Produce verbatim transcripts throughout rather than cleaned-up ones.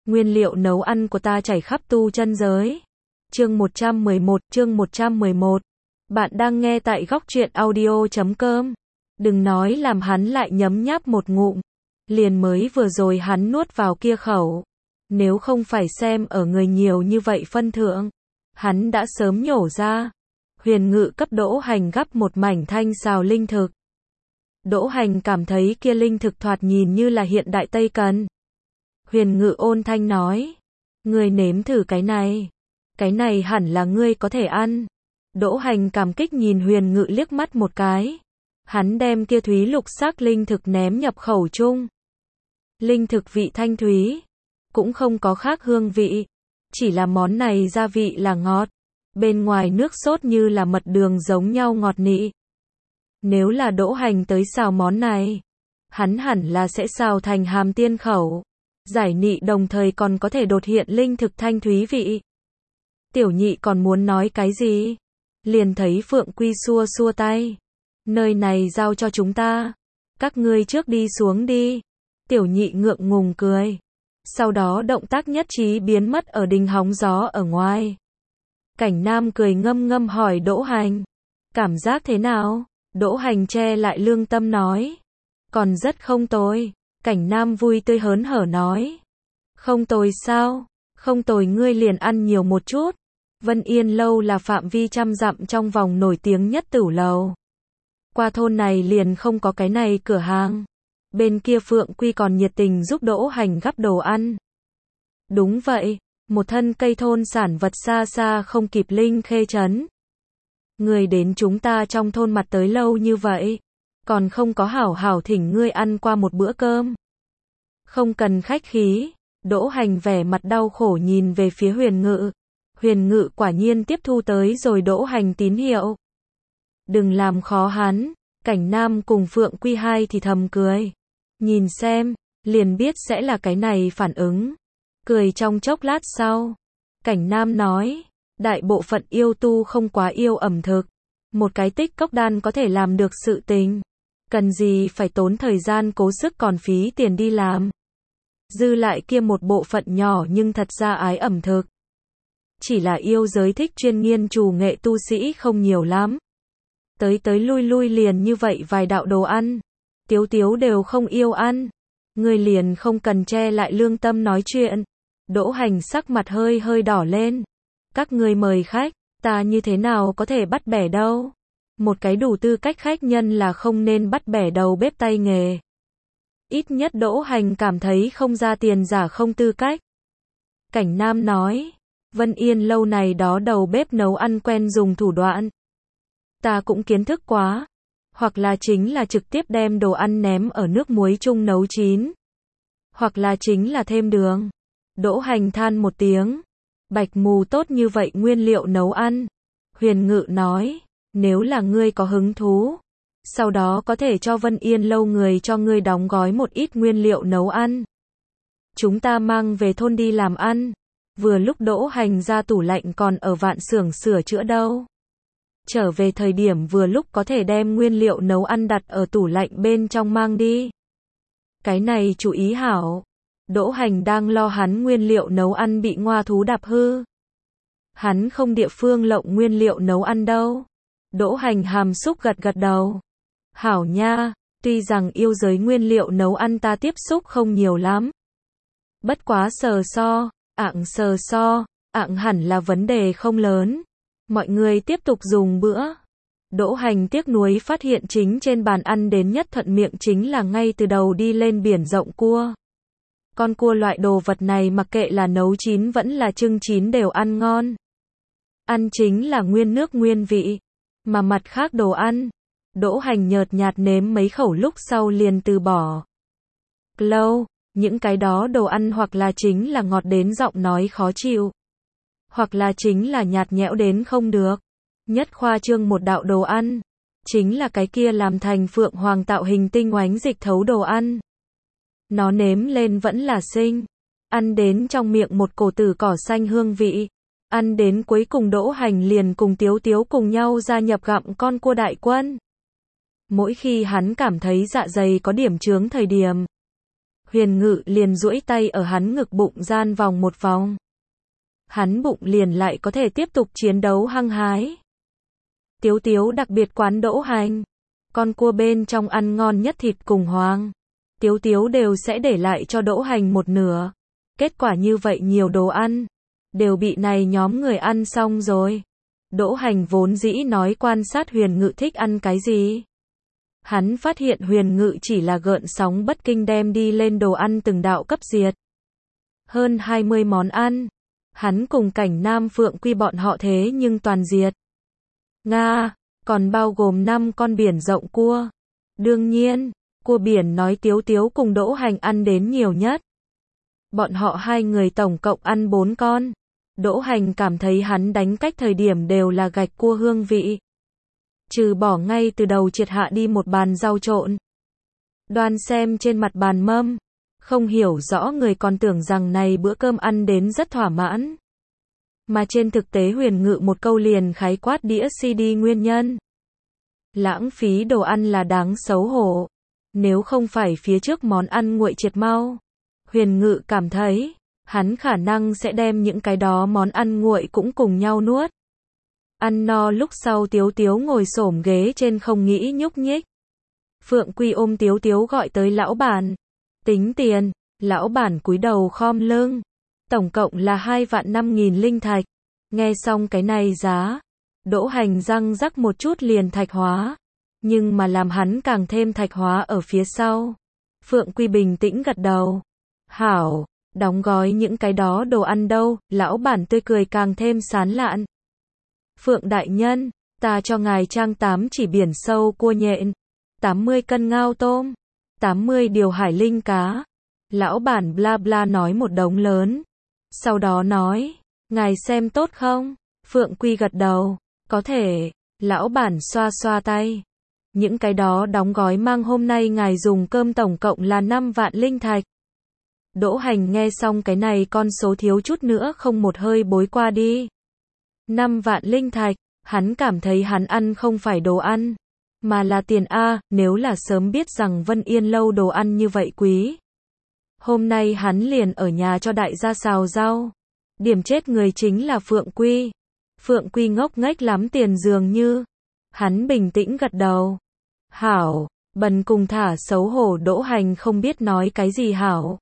Nguyên liệu nấu ăn của ta chảy khắp tu chân giới. Chương một trăm mười một, chương một trăm mười một. Bạn đang nghe tại góc truyện audio chấm com. Đừng nói làm hắn lại nhấm nháp một ngụm. Liền mới vừa rồi hắn nuốt vào kia khẩu. Nếu không phải xem ở người nhiều như vậy phân thượng, hắn đã sớm nhổ ra. Huyền Ngự cấp Đỗ Hành gắp một mảnh thanh xào linh thực. Đỗ Hành cảm thấy kia linh thực thoạt nhìn như là hiện đại Tây Cần. Huyền Ngự ôn thanh nói, ngươi nếm thử cái này. Cái này hẳn là ngươi có thể ăn. Đỗ Hành cảm kích nhìn Huyền Ngự liếc mắt một cái. Hắn đem kia thúy lục sắc linh thực ném nhập khẩu chung. Linh thực vị thanh thúy, cũng không có khác hương vị. Chỉ là món này gia vị là ngọt. Bên ngoài nước sốt như là mật đường giống nhau ngọt nị. Nếu là Đỗ Hành tới xào món này, hắn hẳn là sẽ xào thành hàm tiên khẩu. Giải nị đồng thời còn có thể đột hiện linh thực thanh thúy vị. Tiểu nhị còn muốn nói cái gì? Liền thấy Phượng Quy xua xua tay. Nơi này giao cho chúng ta. Các ngươi trước đi xuống đi. Tiểu nhị ngượng ngùng cười. Sau đó động tác nhất trí biến mất ở đình hóng gió ở ngoài. Cảnh Nam cười ngâm ngâm hỏi Đỗ Hành. Cảm giác thế nào? Đỗ Hành che lại lương tâm nói. Còn rất không tồi. Cảnh Nam vui tươi hớn hở nói. Không tồi sao? Không tồi ngươi liền ăn nhiều một chút. Vân Yên lâu là phạm vi trăm dặm trong vòng nổi tiếng nhất tửu lầu. Qua thôn này liền không có cái này cửa hàng. Bên kia Phượng Quy còn nhiệt tình giúp Đỗ Hành gắp đồ ăn. Đúng vậy, một thân cây thôn sản vật xa xa không kịp Linh Khê trấn. Người đến chúng ta trong thôn mặt tới lâu như vậy, còn không có hảo hảo thỉnh ngươi ăn qua một bữa cơm. Không cần khách khí. Đỗ Hành vẻ mặt đau khổ nhìn về phía Huyền Ngự. Huyền Ngự quả nhiên tiếp thu tới rồi Đỗ Hành tín hiệu. Đừng làm khó hắn. Cảnh Nam cùng Phượng Quy hai thì thầm cười. Nhìn xem, liền biết sẽ là cái này phản ứng. Cười trong chốc lát sau, Cảnh Nam nói, đại bộ phận yêu tu không quá yêu ẩm thực. Một cái tích cốc đan có thể làm được sự tình. Cần gì phải tốn thời gian cố sức còn phí tiền đi làm. Dư lại kia một bộ phận nhỏ nhưng thật ra ái ẩm thực. Chỉ là yêu giới thích chuyên nghiên trù nghệ tu sĩ không nhiều lắm. Tới tới lui lui liền như vậy vài đạo đồ ăn. Tiếu tiếu đều không yêu ăn. Người liền không cần che lại lương tâm nói chuyện. Đỗ Hành sắc mặt hơi hơi đỏ lên. Các ngươi mời khách, ta như thế nào có thể bắt bẻ đâu. Một cái đủ tư cách khách nhân là không nên bắt bẻ đầu bếp tay nghề. Ít nhất Đỗ Hành cảm thấy không ra tiền giả không tư cách. Cảnh Nam nói, Vân Yên lâu này đó đầu bếp nấu ăn quen dùng thủ đoạn. Ta cũng kiến thức quá. Hoặc là chính là trực tiếp đem đồ ăn ném ở nước muối chung nấu chín. Hoặc là chính là thêm đường. Đỗ Hành than một tiếng. Bạch mù tốt như vậy nguyên liệu nấu ăn. Huyền Ngự nói, nếu là ngươi có hứng thú, sau đó có thể cho Vân Yên lâu người cho ngươi đóng gói một ít nguyên liệu nấu ăn. Chúng ta mang về thôn đi làm ăn. Vừa lúc Đỗ Hành ra tủ lạnh còn ở vạn xưởng sửa chữa đâu. Trở về thời điểm vừa lúc có thể đem nguyên liệu nấu ăn đặt ở tủ lạnh bên trong mang đi. Cái này chú ý hảo. Đỗ Hành đang lo hắn nguyên liệu nấu ăn bị ngoa thú đạp hư. Hắn không địa phương lộng nguyên liệu nấu ăn đâu. Đỗ Hành hàm xúc gật gật đầu. Hảo nha, tuy rằng yêu giới nguyên liệu nấu ăn ta tiếp xúc không nhiều lắm. Bất quá sờ so, ạng sờ so, ạng hẳn là vấn đề không lớn. Mọi người tiếp tục dùng bữa. Đỗ Hành tiếc nuối phát hiện chính trên bàn ăn đến nhất thuận miệng chính là ngay từ đầu đi lên biển rộng cua. Con cua loại đồ vật này mặc kệ là nấu chín vẫn là trưng chín đều ăn ngon. Ăn chính là nguyên nước nguyên vị. Mà mặt khác đồ ăn, Đỗ Hành nhợt nhạt nếm mấy khẩu lúc sau liền từ bỏ. Lâu, những cái đó đồ ăn hoặc là chính là ngọt đến giọng nói khó chịu. Hoặc là chính là nhạt nhẽo đến không được. Nhất khoa trương một đạo đồ ăn. Chính là cái kia làm thành phượng hoàng tạo hình tinh oánh dịch thấu đồ ăn. Nó nếm lên vẫn là xinh. Ăn đến trong miệng một cổ tử cỏ xanh hương vị. Ăn đến cuối cùng Đỗ Hành liền cùng Tiếu Tiếu cùng nhau gia nhập gặm con cua đại quân. Mỗi khi hắn cảm thấy dạ dày có điểm chướng thời điểm, Huyền Ngự liền duỗi tay ở hắn ngực bụng gian vòng một vòng. Hắn bụng liền lại có thể tiếp tục chiến đấu hăng hái. Tiếu Tiếu đặc biệt quán Đỗ Hành. Con cua bên trong ăn ngon nhất thịt cùng hoang. Tiếu Tiếu đều sẽ để lại cho Đỗ Hành một nửa. Kết quả như vậy nhiều đồ ăn, đều bị này nhóm người ăn xong rồi. Đỗ Hành vốn dĩ nói quan sát Huyền Ngự thích ăn cái gì. Hắn phát hiện Huyền Ngự chỉ là gợn sóng bất kinh đem đi lên đồ ăn từng đạo cấp diệt. Hơn hai mươi món ăn. Hắn cùng Cảnh Nam Phượng Quy bọn họ thế nhưng toàn diệt. Nga, còn bao gồm năm con biển rộng cua. Đương nhiên, cua biển nói Tiếu Tiếu cùng Đỗ Hành ăn đến nhiều nhất. Bọn họ hai người tổng cộng ăn bốn con. Đỗ Hành cảm thấy hắn đánh cách thời điểm đều là gạch cua hương vị. Trừ bỏ ngay từ đầu triệt hạ đi một bàn rau trộn. Đoan xem trên mặt bàn mâm. Không hiểu rõ người còn tưởng rằng này bữa cơm ăn đến rất thỏa mãn. Mà trên thực tế Huyền Ngự một câu liền khái quát đĩa xê đê nguyên nhân. Lãng phí đồ ăn là đáng xấu hổ. Nếu không phải phía trước món ăn nguội triệt mau. Huyền Ngự cảm thấy, hắn khả năng sẽ đem những cái đó món ăn nguội cũng cùng nhau nuốt. Ăn no lúc sau Tiếu Tiếu ngồi xổm ghế trên không nghĩ nhúc nhích. Phượng Quy ôm Tiếu Tiếu gọi tới lão bản. Tính tiền, lão bản cúi đầu khom lưng. Tổng cộng là hai vạn năm nghìn linh thạch. Nghe xong cái này giá, Đỗ Hành răng rắc một chút liền thạch hóa. Nhưng mà làm hắn càng thêm thạch hóa ở phía sau. Phượng Quy bình tĩnh gật đầu. Hảo, đóng gói những cái đó đồ ăn đâu, lão bản tươi cười càng thêm sán lạn. Phượng đại nhân, ta cho ngài trang tám chỉ biển sâu cua nhện, tám mươi cân ngao tôm, tám mươi điều hải linh cá. Lão bản bla bla nói một đống lớn. Sau đó nói, ngài xem tốt không? Phượng Quy gật đầu, có thể. Lão bản xoa xoa tay. Những cái đó đóng gói mang hôm nay ngài dùng cơm tổng cộng là năm vạn linh thạch. Đỗ Hành nghe xong cái này con số thiếu chút nữa không một hơi bối qua đi. năm vạn linh thạch, hắn cảm thấy hắn ăn không phải đồ ăn, mà là tiền A, nếu là sớm biết rằng Vân Yên lâu đồ ăn như vậy quý. Hôm nay hắn liền ở nhà cho đại gia xào rau. Điểm chết người chính là Phượng Quy. Phượng Quy ngốc nghếch lắm tiền dường như. Hắn bình tĩnh gật đầu. Hảo, bần cùng thả xấu hổ. Đỗ Hành không biết nói cái gì hảo.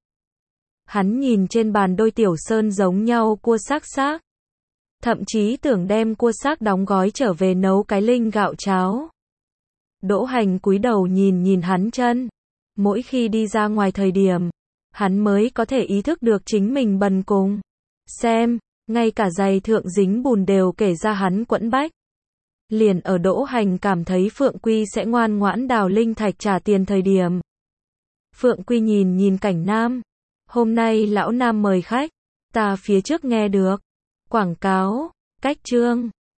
Hắn nhìn trên bàn đôi tiểu sơn giống nhau cua xác xác. Thậm chí tưởng đem cua xác đóng gói trở về nấu cái linh gạo cháo. Đỗ Hành cúi đầu nhìn nhìn hắn chân. Mỗi khi đi ra ngoài thời điểm, hắn mới có thể ý thức được chính mình bần cùng. Xem, ngay cả giày thượng dính bùn đều kể ra hắn quẫn bách. Liền ở Đỗ Hành cảm thấy Phượng Quy sẽ ngoan ngoãn đào linh thạch trả tiền thời điểm. Phượng Quy nhìn nhìn Cảnh Nam. Hôm nay lão Nam mời khách. Ta phía trước nghe được. Quảng cáo. Cách chương.